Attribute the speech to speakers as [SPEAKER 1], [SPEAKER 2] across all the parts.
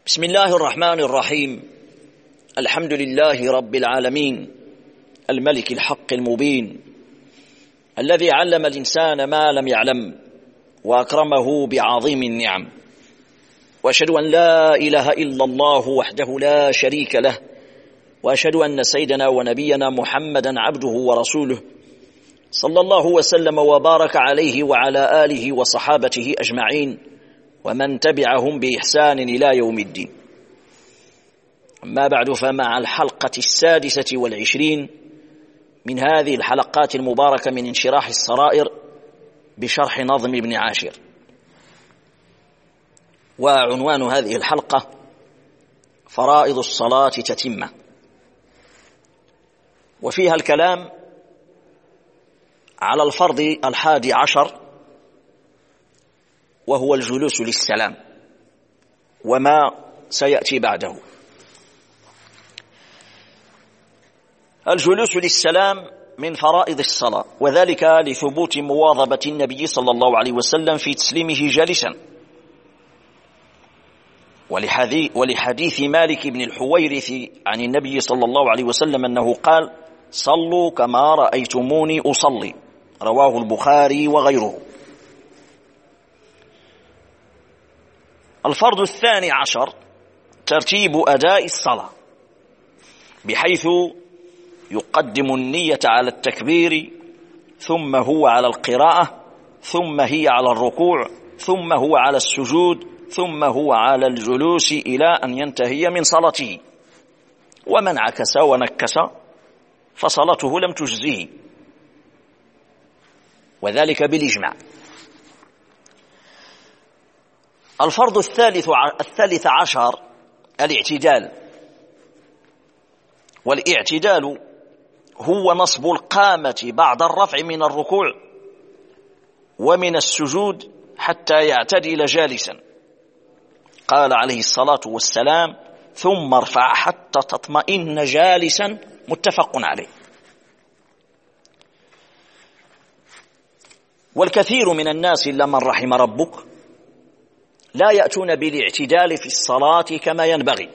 [SPEAKER 1] بسم الله الرحمن الرحيم. الحمد لله رب العالمين، الملك الحق المبين، الذي علم الإنسان ما لم يعلم وأكرمه بعظيم النعم، وأشهد أن لا إله إلا الله وحده لا شريك له، وأشهد أن سيدنا ونبينا محمدا عبده ورسوله، صلى الله وسلم وبارك عليه وعلى آله وصحابته أجمعين ومن تبعهم بإحسان إلى يوم الدين. أما بعد، فمع الحلقة 26 من هذه الحلقات المباركة من انشراح السرائر بشرح نظم ابن عاشر، وعنوان هذه الحلقة فرائض الصلاة تتمة، وفيها الكلام على الفرض 11 وهو الجلوس للسلام وما سيأتي بعده. الجلوس للسلام من فرائض الصلاة، وذلك لثبوت مواظبة النبي صلى الله عليه وسلم في تسليمه جالسا، ولحديث مالك بن الحويرث عن النبي صلى الله عليه وسلم أنه قال: صلوا كما رأيتموني أصلي، رواه البخاري وغيره. الفرض 12 ترتيب أداء الصلاة، بحيث يقدم النية على التكبير، ثم هو على القراءة، ثم هي على الركوع، ثم هو على السجود، ثم هو على الجلوس إلى أن ينتهي من صلاته. ومن عكس ونكس فصلاته لم تجزه، وذلك بالإجماع. الفرض 13 الاعتدال، والاعتدال هو نصب القامة بعد الرفع من الركوع ومن السجود حتى يعتدل جالسا. قال عليه الصلاة والسلام: ثم ارفع حتى تطمئن جالسا، متفق عليه. والكثير من الناس إلا من رحم ربك لا يأتون بالاعتدال في الصلاة كما ينبغي،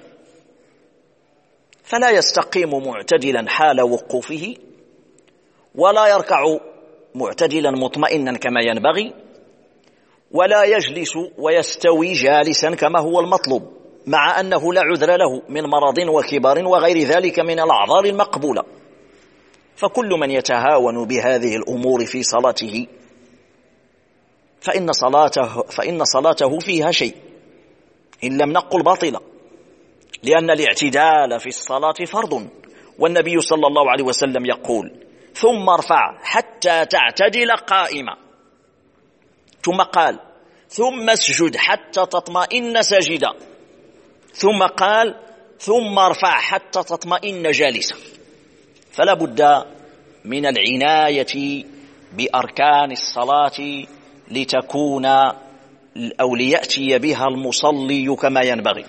[SPEAKER 1] فلا يستقيم معتدلا حال وقوفه، ولا يركع معتدلا مطمئنا كما ينبغي، ولا يجلس ويستوي جالسا كما هو المطلوب، مع أنه لا عذر له من مرض وكبر وغير ذلك من الأعذار المقبولة. فكل من يتهاون بهذه الأمور في صلاته فإن صلاته فيها شيء، إن لم نقل باطلة، لأن الاعتدال في الصلاة فرض، والنبي صلى الله عليه وسلم يقول: ثم ارفع حتى تعتدل قائما، ثم قال: ثم اسجد حتى تطمئن ساجدا، ثم قال: ثم ارفع حتى تطمئن جالسا. فلا بد من العناية بأركان الصلاة لتكون أو ليأتي بها المصلي كما ينبغي.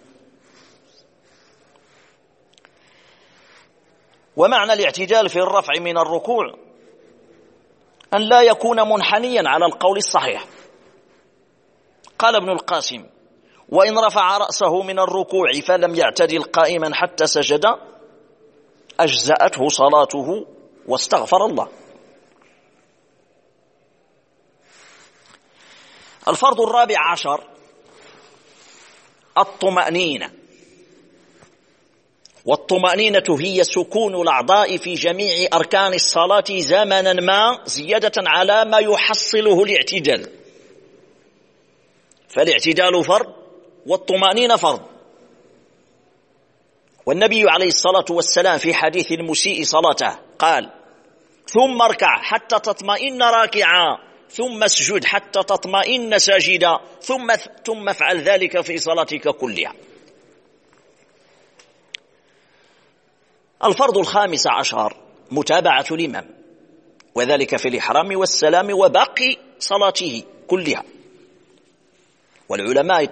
[SPEAKER 1] ومعنى الاعتدال في الرفع من الركوع أن لا يكون منحنيا على القول الصحيح. قال ابن القاسم: وإن رفع رأسه من الركوع فلم يعتدل قائما حتى سجد أجزأته صلاته واستغفر الله. الفرض 14 الطمأنينة، والطمأنينة هي سكون الأعضاء في جميع أركان الصلاة زمنا ما، زيادة على ما يحصله الاعتدال. فالاعتدال فرض والطمأنينة فرض. والنبي عليه الصلاة والسلام في حديث المسيء صلاته قال: ثم اركع حتى تطمئن راكعا، ثم اسجد حتى تطمئن ساجدا، ثم افعل ذلك في صلاتك كلها. الفرض 15 متابعة الإمام، وذلك في الإحرام والسلام وباقي صلاته كلها. والعلماء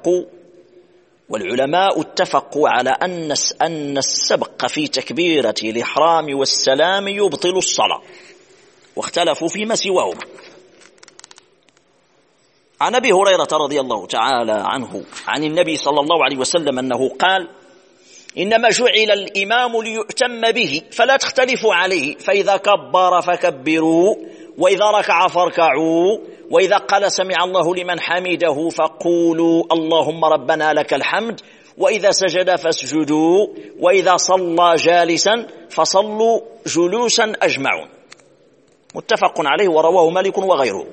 [SPEAKER 1] اتفقوا على أن السبق في تكبيرة الإحرام والسلام يبطل الصلاة، واختلفوا فيما سواهما. عن أبي هريرة رضي الله تعالى عنه عن النبي صلى الله عليه وسلم أنه قال: إنما جعل الإمام ليؤتم به فلا تختلفوا عليه، فإذا كبر فكبروا، وإذا ركع فاركعوا، وإذا قال سمع الله لمن حمده فقولوا اللهم ربنا لك الحمد، وإذا سجد فاسجدوا، وإذا صلى جالسا فصلوا جلوسا أجمعون. متفق عليه ورواه مالك وغيره.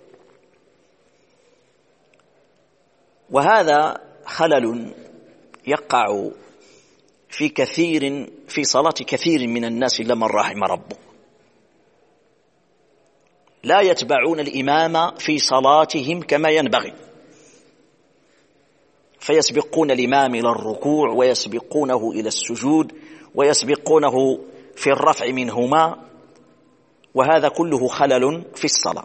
[SPEAKER 1] وهذا خلل يقع في صلاة كثير من الناس إلا من رحم ربه، لا يتبعون الإمام في صلاتهم كما ينبغي، فيسبقون الإمام إلى الركوع ويسبقونه إلى السجود ويسبقونه في الرفع منهما، وهذا كله خلل في الصلاة.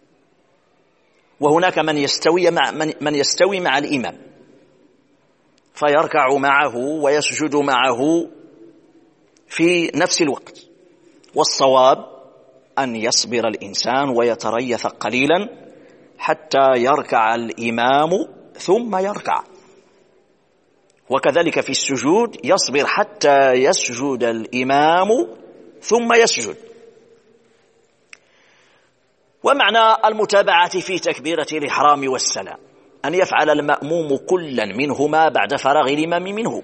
[SPEAKER 1] وهناك من يستوي مع الإمام فيركع معه ويسجد معه في نفس الوقت، والصواب أن يصبر الإنسان ويتريث قليلا حتى يركع الإمام ثم يركع. وكذلك في السجود يصبر حتى يسجد الإمام ثم يسجد. ومعنى المتابعة في تكبيرة الإحرام والسلام أن يفعل المأموم كلا منهما بعد فراغ الإمام منه،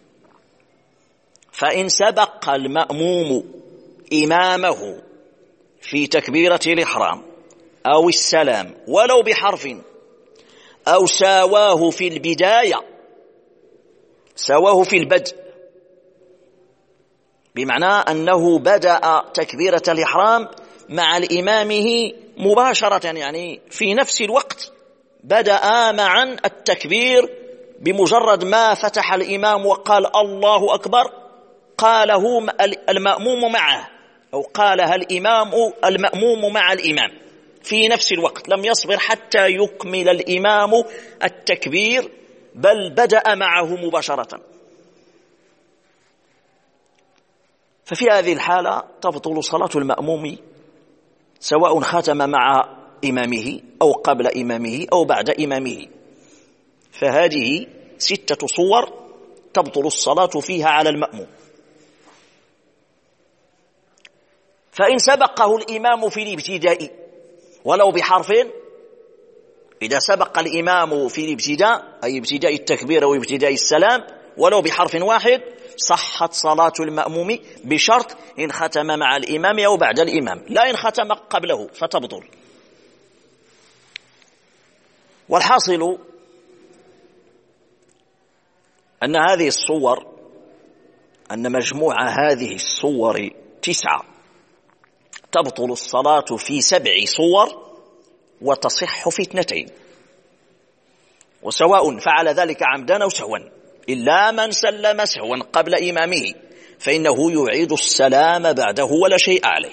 [SPEAKER 1] فإن سبق المأموم إمامه في تكبيرة الإحرام أو السلام ولو بحرف أو ساواه في البداية، ساواه في البدء بمعنى أنه بدأ تكبيرة الإحرام مع الإمامه مباشرة، يعني في نفس الوقت بدأ معا التكبير، بمجرد ما فتح الإمام وقال الله أكبر قاله المأموم معه، أو قالها المأموم مع الإمام في نفس الوقت، لم يصبر حتى يكمل الإمام التكبير، بل بدأ معه مباشرة. ففي هذه الحالة تبطل صلاة المأموم سواء ختم مع إمامه أو قبل إمامه أو بعد إمامه. فهذه 6 صور تبطل الصلاة فيها على المأموم. فإن سبقه الإمام في الابتداء ولو بحرف، إذا سبق الإمام في الابتداء أي ابتداء التكبير أو ابتداء السلام ولو بحرف واحد صحت صلاة المأموم، بشرط إن ختم مع الإمام أو بعد الإمام، لا إن ختم قبله فتبطل. والحاصل أن هذه الصور، أن مجموع هذه الصور 9 تبطل الصلاة في 7 صور وتصح في 2، وسواء فعل ذلك عمدا أو سهوا، إلا من سلم سهوا قبل إمامه فإنه يعيد السلام بعده ولا شيء عليه.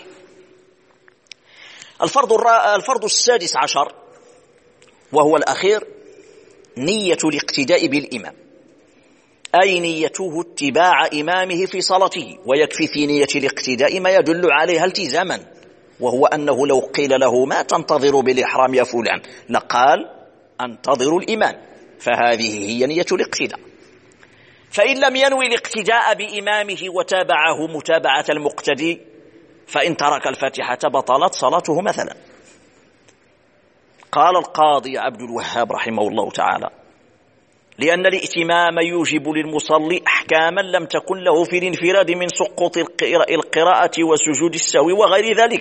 [SPEAKER 1] الفرض 16 وهو الأخير نية الاقتداء بالإمام، أي نيته اتباع إمامه في صلاته، ويكفي في نية الاقتداء ما يدل عليها التزاما، وهو أنه لو قيل له ما تنتظر بالإحرام يا فلان لقال أنتظر الإمام، فهذه هي نية الاقتداء. فإن لم ينوي الاقتداء بإمامه وتابعه متابعة المقتدي، فإن ترك الفاتحة بطلت صلاته مثلا. قال القاضي عبد الوهاب رحمه الله تعالى: لأن الائتمام يوجب للمصلي أحكاما لم تكن له في الانفراد من سقوط القراءة وسجود السهو وغير ذلك.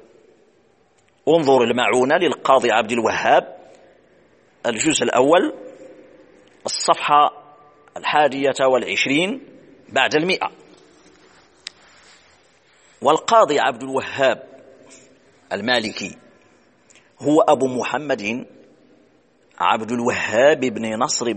[SPEAKER 1] انظر المعونة للقاضي عبد الوهاب الجزء الأول الصفحة 21 بعد 100. والقاضي عبد الوهاب المالكي هو أبو محمد عبد الوهاب بن نصر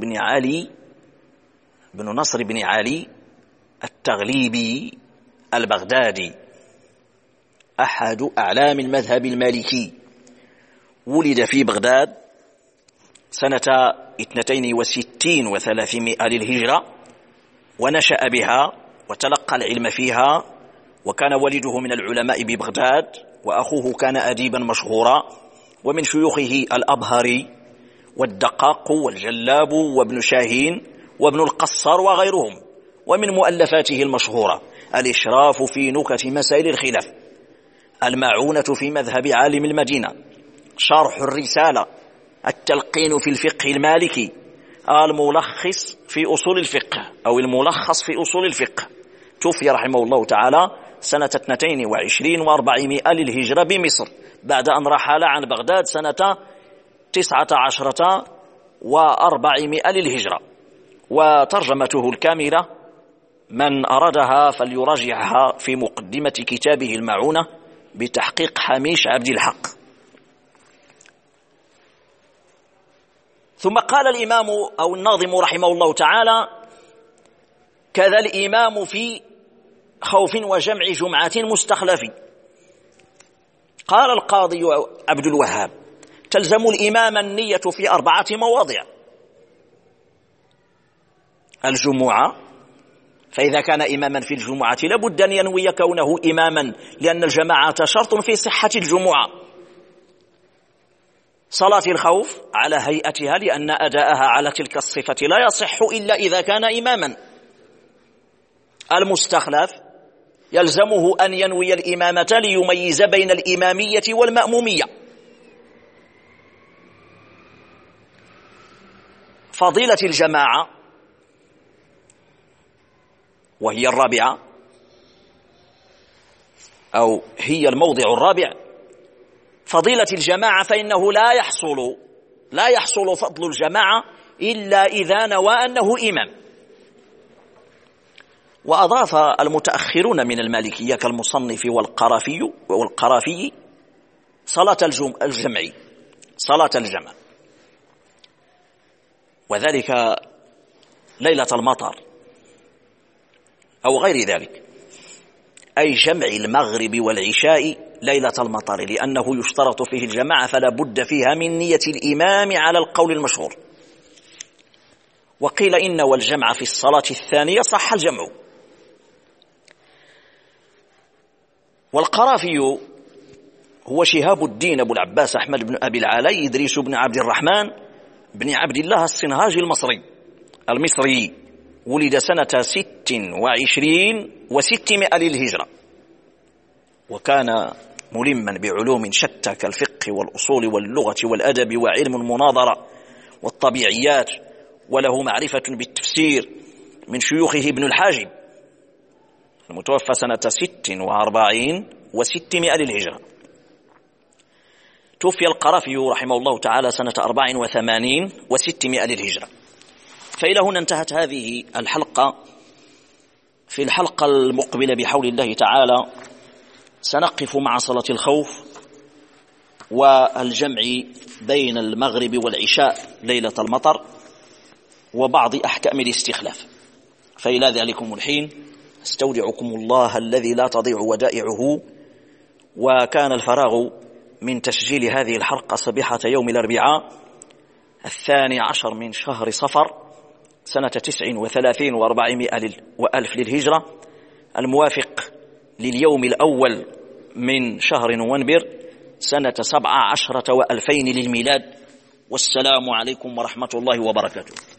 [SPEAKER 1] بن علي التغليبي البغدادي، أحد أعلام المذهب المالكي. ولد في بغداد سنة 62 و300 للهجرة، ونشأ بها وتلقى العلم فيها، وكان والده من العلماء ببغداد، وأخوه كان أديبا مشهورا، ومن شيوخه الأبهري والدقاق والجلاب وابن شاهين وابن القصار وغيرهم. ومن مؤلفاته المشهورة الإشراف في نكت مسائل الخلاف، المعونة في مذهب عالم المدينة، شرح الرسالة، التلقين في الفقه المالكي، الملخص في أصول الفقه أو الملخص في أصول الفقه. توفي رحمه الله تعالى سنة 22 و400 للهجرة بمصر، بعد أن رحل عن بغداد سنة 19 و400 للهجرة. وترجمته الكاملة من أرادها فليراجعها في مقدمة كتابه المعونة بتحقيق حميش عبد الحق. ثم قال الإمام أو الناظم رحمه الله تعالى: كذا الإمام في خوف وجمع جمعة مستخلف. قال القاضي عبد الوهاب: تلزم الإمام النية في 4 مواضع: الجمعة، فإذا كان إماما في الجمعة لابد أن ينوي كونه إماما، لأن الجماعة شرط في صحة الجمعة. صلاة الخوف على هيئتها، لأن أداءها على تلك الصفة لا يصح إلا إذا كان إماما. المستخلف يلزمه أن ينوي الإمامة ليميز بين الإمامية والمأمومية. فضيلة الجماعة وهي الرابعة أو هي الموضع الرابع، فضيلة الجماعة فإنه لا يحصل فضل الجماعة إلا إذا نوى أنه إمام. وأضاف المتأخرون من المالكية كالمصنف والقرافي صلاة الجمع، وذلك ليلة المطر أو غير ذلك، أي جمع المغرب والعشاء ليلة المطر، لأنه يشترط فيه الجماعة فلا بد فيها من نية الإمام على القول المشهور. وقيل إن والجمع في الصلاة الثانية صح الجمع. والقرافي هو شهاب الدين أبو العباس أحمد بن أبي العالي إدريس بن عبد الرحمن بن عبد الله الصنهاجي المصري، ولد سنة 26 و600 للهجرة، وكان ملما بعلوم شتى كالفقه والأصول واللغة والأدب وعلم المناظرة والطبيعيات، وله معرفة بالتفسير من شيوخه ابن الحاجب المتوفى سنة 46 و600 للهجرة. توفي القرافي رحمه الله تعالى سنة 84 و600 للهجرة. فإلى هنا انتهت هذه الحلقة. في الحلقة المقبلة بحول الله تعالى سنقف مع صلاة الخوف والجمع بين المغرب والعشاء ليلة المطر وبعض أحكام الاستخلاف. فإلى ذلكم الحين استودعكم الله الذي لا تضيع ودائعه. وكان الفراغ من تسجيل هذه الحلقة صبيحة يوم الأربعاء 12 من شهر صفر سنة 39 و400 للهجرة، الموافق لليوم الأول من شهر نوفمبر سنة 17 و2000 للميلاد. والسلام عليكم ورحمة الله وبركاته.